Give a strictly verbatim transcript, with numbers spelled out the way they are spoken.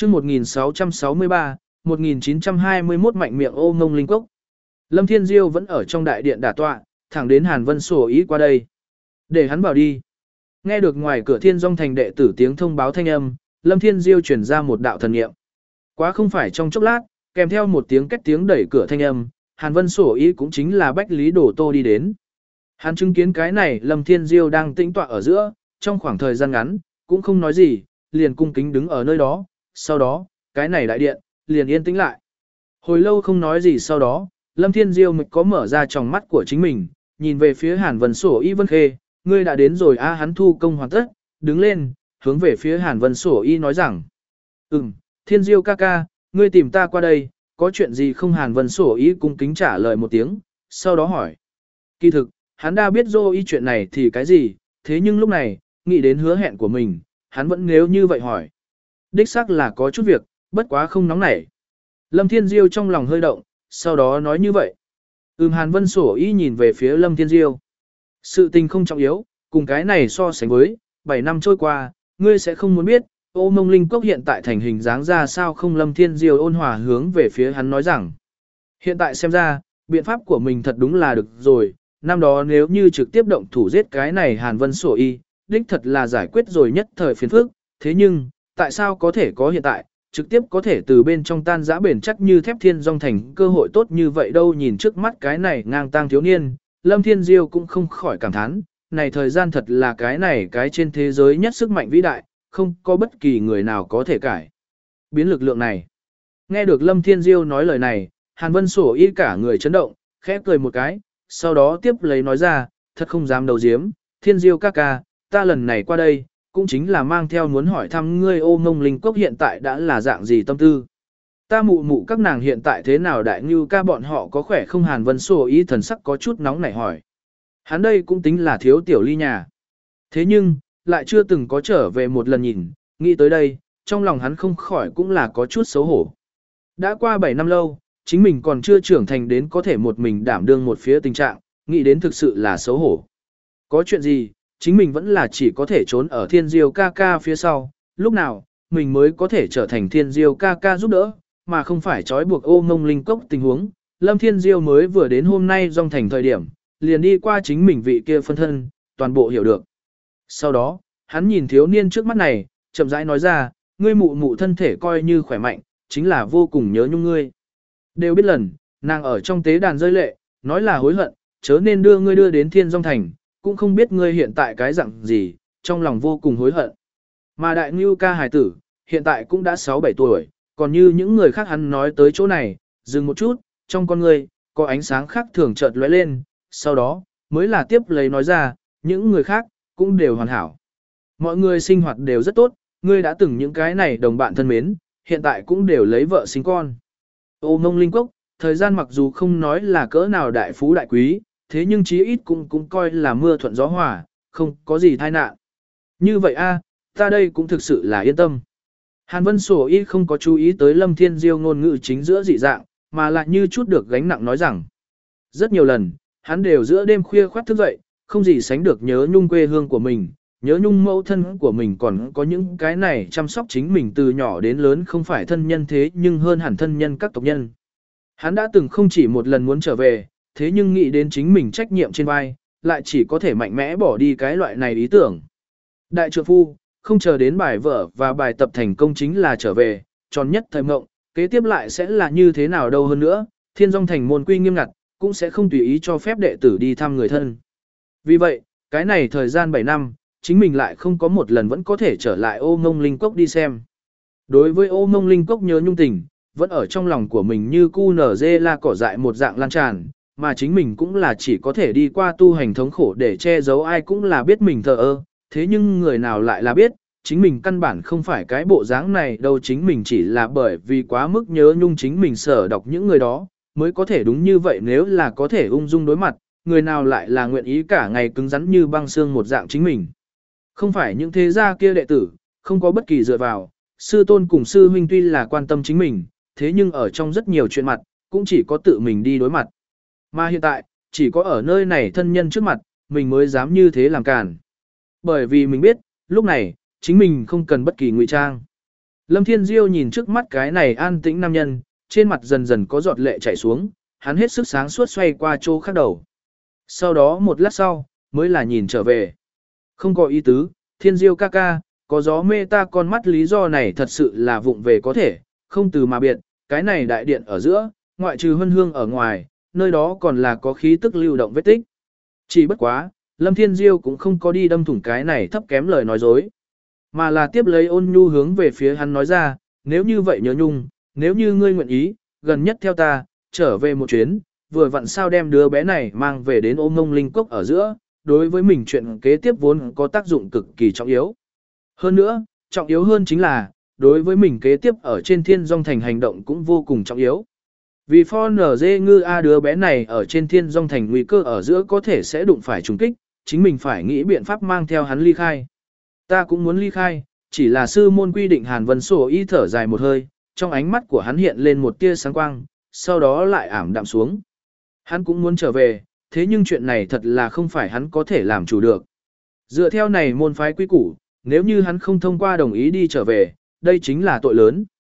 chương một nghìn sáu trăm sáu mươi ba, một nghìn chín trăm hai mươi mốt mạnh miệng ô ngông linh cốc. Lâm Thiên Diêu vẫn ở trong đại điện đả tọa, thẳng đến Hàn Vân Sổ ý qua đây. Để hắn vào đi. Nghe được ngoài cửa Thiên Dung thành đệ tử tiếng thông báo thanh âm, Lâm Thiên Diêu truyền ra một đạo thần niệm. Quá không phải trong chốc lát, kèm theo một tiếng két tiếng đẩy cửa thanh âm, Hàn Vân Sổ ý cũng chính là Bách Lý Đổ Tô đi đến. Hắn chứng kiến cái này Lâm Thiên Diêu đang tĩnh tọa ở giữa, trong khoảng thời gian ngắn, cũng không nói gì, liền cung kính đứng ở nơi đó, sau đó, cái này đại điện, liền yên tĩnh lại. Hồi lâu không nói gì sau đó, Lâm Thiên Diêu mịch có mở ra tròng mắt của chính mình, nhìn về phía Hàn Vân Sổ Y Vân Khê, ngươi đã đến rồi a hắn thu công hoàn tất, đứng lên, hướng về phía Hàn Vân Sổ Y nói rằng, ừm, Thiên Diêu ca ca, ngươi tìm ta qua đây, có chuyện gì không? Hàn Vân Sổ Y cung kính trả lời một tiếng, sau đó hỏi. Kỳ thực, hắn đã biết dô y chuyện này thì cái gì, thế nhưng lúc này, nghĩ đến hứa hẹn của mình, hắn vẫn nếu như vậy hỏi. Đích xác là có chút việc, bất quá không nóng nảy. Lâm Thiên Diêu trong lòng hơi động, sau đó nói như vậy. Ừm Hàn Vân Sổ Y nhìn về phía Lâm Thiên Diêu. Sự tình không trọng yếu, cùng cái này so sánh với, bảy năm trôi qua, ngươi sẽ không muốn biết, ô mông linh cốc hiện tại thành hình dáng ra sao không? Lâm Thiên Diêu ôn hòa hướng về phía hắn nói rằng. Hiện tại xem ra, biện pháp của mình thật đúng là được rồi, năm đó nếu như trực tiếp động thủ giết cái này Hàn Vân Sổ Y, đích thật là giải quyết rồi nhất thời phiền phức, thế nhưng, tại sao có thể có hiện tại, trực tiếp có thể từ bên trong tan rã bền chắc như thép Thiên Dung thành cơ hội tốt như vậy đâu? Nhìn trước mắt cái này ngang tang thiếu niên, Lâm Thiên Diêu cũng không khỏi cảm thán, này thời gian thật là cái này cái trên thế giới nhất sức mạnh vĩ đại, không có bất kỳ người nào có thể cải biến lực lượng này. Nghe được Lâm Thiên Diêu nói lời này, Hàn Vân Sổ Y cả người chấn động, khẽ cười một cái, sau đó tiếp lấy nói ra, thật không dám đầu diếm, Thiên Diêu ca ca, ta lần này qua đây, cũng chính là mang theo muốn hỏi thăm ngươi ô mông linh cốc hiện tại đã là dạng gì tâm tư. Ta mụ mụ các nàng hiện tại thế nào? Đại Ngưu ca bọn họ có khỏe không? Hàn Vân Sổ Y thần sắc có chút nóng nảy hỏi. Hắn đây cũng tính là thiếu tiểu ly nhà. Thế nhưng, lại chưa từng có trở về một lần nhìn, nghĩ tới đây, trong lòng hắn không khỏi cũng là có chút xấu hổ. Đã qua bảy năm lâu, chính mình còn chưa trưởng thành đến có thể một mình đảm đương một phía tình trạng, nghĩ đến thực sự là xấu hổ. Có chuyện gì, chính mình vẫn là chỉ có thể trốn ở Thiên Diêu ca ca phía sau, lúc nào, mình mới có thể trở thành Thiên Diêu ca ca giúp đỡ, mà không phải trói buộc ô mông linh cốc tình huống. Lâm Thiên Diêu mới vừa đến hôm nay Dung thành thời điểm, liền đi qua chính mình vị kia phân thân, toàn bộ hiểu được. Sau đó, hắn nhìn thiếu niên trước mắt này, chậm rãi nói ra, ngươi mụ mụ thân thể coi như khỏe mạnh, chính là vô cùng nhớ nhung ngươi. Đều biết lần, nàng ở trong tế đàn rơi lệ, nói là hối hận, chớ nên đưa ngươi đưa đến Thiên Dung thành, cũng không biết ngươi hiện tại cái dạng gì, trong lòng vô cùng hối hận. Mà đại Ngưu ca hài tử, hiện tại cũng đã sáu bảy tuổi, còn như những người khác. Hắn nói tới chỗ này, dừng một chút, trong con ngươi có ánh sáng khác thường chợt lóe lên, sau đó, mới là tiếp lấy nói ra, những người khác, cũng đều hoàn hảo. Mọi người sinh hoạt đều rất tốt, ngươi đã từng những cái này đồng bạn thân mến, hiện tại cũng đều lấy vợ sinh con. Ô mông linh cốc, thời gian mặc dù không nói là cỡ nào đại phú đại quý, thế nhưng chí ít cũng cũng coi là mưa thuận gió hòa, không có gì tai nạn. Như vậy a, ta đây cũng thực sự là yên tâm. Hàn Vân Sổ Y không có chú ý tới Lâm Thiên Diêu ngôn ngữ chính giữa dị dạng, mà lại như chút được gánh nặng nói rằng. Rất nhiều lần, hắn đều giữa đêm khuya khoát thức dậy, không gì sánh được nhớ nhung quê hương của mình, nhớ nhung mẫu thân của mình, còn có những cái này chăm sóc chính mình từ nhỏ đến lớn không phải thân nhân thế nhưng hơn hẳn thân nhân các tộc nhân. Hắn đã từng không chỉ một lần muốn trở về, thế nhưng nghĩ đến chính mình trách nhiệm trên vai, lại chỉ có thể mạnh mẽ bỏ đi cái loại này ý tưởng. Đại trượng phu, không chờ đến bài vở và bài tập thành công chính là trở về, tròn nhất thời mộng, kế tiếp lại sẽ là như thế nào đâu hơn nữa, Thiên Dung thành môn quy nghiêm ngặt, cũng sẽ không tùy ý cho phép đệ tử đi thăm người thân. Vì vậy, cái này thời gian bảy năm, chính mình lại không có một lần vẫn có thể trở lại ô ngông linh cốc đi xem. Đối với ô ngông linh cốc nhớ nhung tình, vẫn ở trong lòng của mình như cu nở dê la cỏ dại một dạng lan tràn, mà chính mình cũng là chỉ có thể đi qua tu hành thống khổ để che giấu, ai cũng là biết mình thờ ơ, thế nhưng người nào lại là biết, chính mình căn bản không phải cái bộ dáng này đâu, chính mình chỉ là bởi vì quá mức nhớ nhung chính mình sở đọc những người đó, mới có thể đúng như vậy. Nếu là có thể ung dung đối mặt, người nào lại là nguyện ý cả ngày cứng rắn như băng xương một dạng chính mình. Không phải những thế gia kia đệ tử, không có bất kỳ dựa vào, sư tôn cùng sư huynh tuy là quan tâm chính mình, thế nhưng ở trong rất nhiều chuyện mặt, cũng chỉ có tự mình đi đối mặt. Mà hiện tại, chỉ có ở nơi này thân nhân trước mặt, mình mới dám như thế làm cản. Bởi vì mình biết, lúc này, chính mình không cần bất kỳ ngụy trang. Lâm Thiên Diêu nhìn trước mắt cái này an tĩnh nam nhân, trên mặt dần dần có giọt lệ chảy xuống, hắn hết sức sáng suốt xoay qua chỗ khác đầu. Sau đó một lát sau, mới là nhìn trở về. Không có ý tứ, Thiên Diêu ca ca, có gió mê ta con mắt lý do này thật sự là vụng về có thể, không từ mà biệt, cái này đại điện ở giữa, ngoại trừ hân hương ở ngoài, nơi đó còn là có khí tức lưu động vết tích. Chỉ bất quá, Lâm Thiên Diêu cũng không có đi đâm thủng cái này thấp kém lời nói dối, mà là tiếp lấy ôn nhu hướng về phía hắn nói ra, nếu như vậy nhớ nhung, nếu như ngươi nguyện ý, gần nhất theo ta, trở về một chuyến, vừa vặn sao đem đứa bé này mang về đến ôm ngông linh cốc ở giữa, đối với mình chuyện kế tiếp vốn có tác dụng cực kỳ trọng yếu. Hơn nữa, trọng yếu hơn chính là, đối với mình kế tiếp ở trên thiên dòng thành hành động cũng vô cùng trọng yếu. Vì pho nở dê ngư A đứa bé này ở trên thiên dòng thành nguy cơ ở giữa có thể sẽ đụng phải trùng kích, chính mình phải nghĩ biện pháp mang theo hắn ly khai. Ta cũng muốn ly khai, chỉ là sư môn quy định Hàn Vân Sổ y thở dài một hơi, trong ánh mắt của hắn hiện lên một tia sáng quang, sau đó lại ảm đạm xuống. Hắn cũng muốn trở về, thế nhưng chuyện này thật là không phải hắn có thể làm chủ được. Dựa theo này môn phái quy củ, nếu như hắn không thông qua đồng ý đi trở về, đây chính là tội lớn.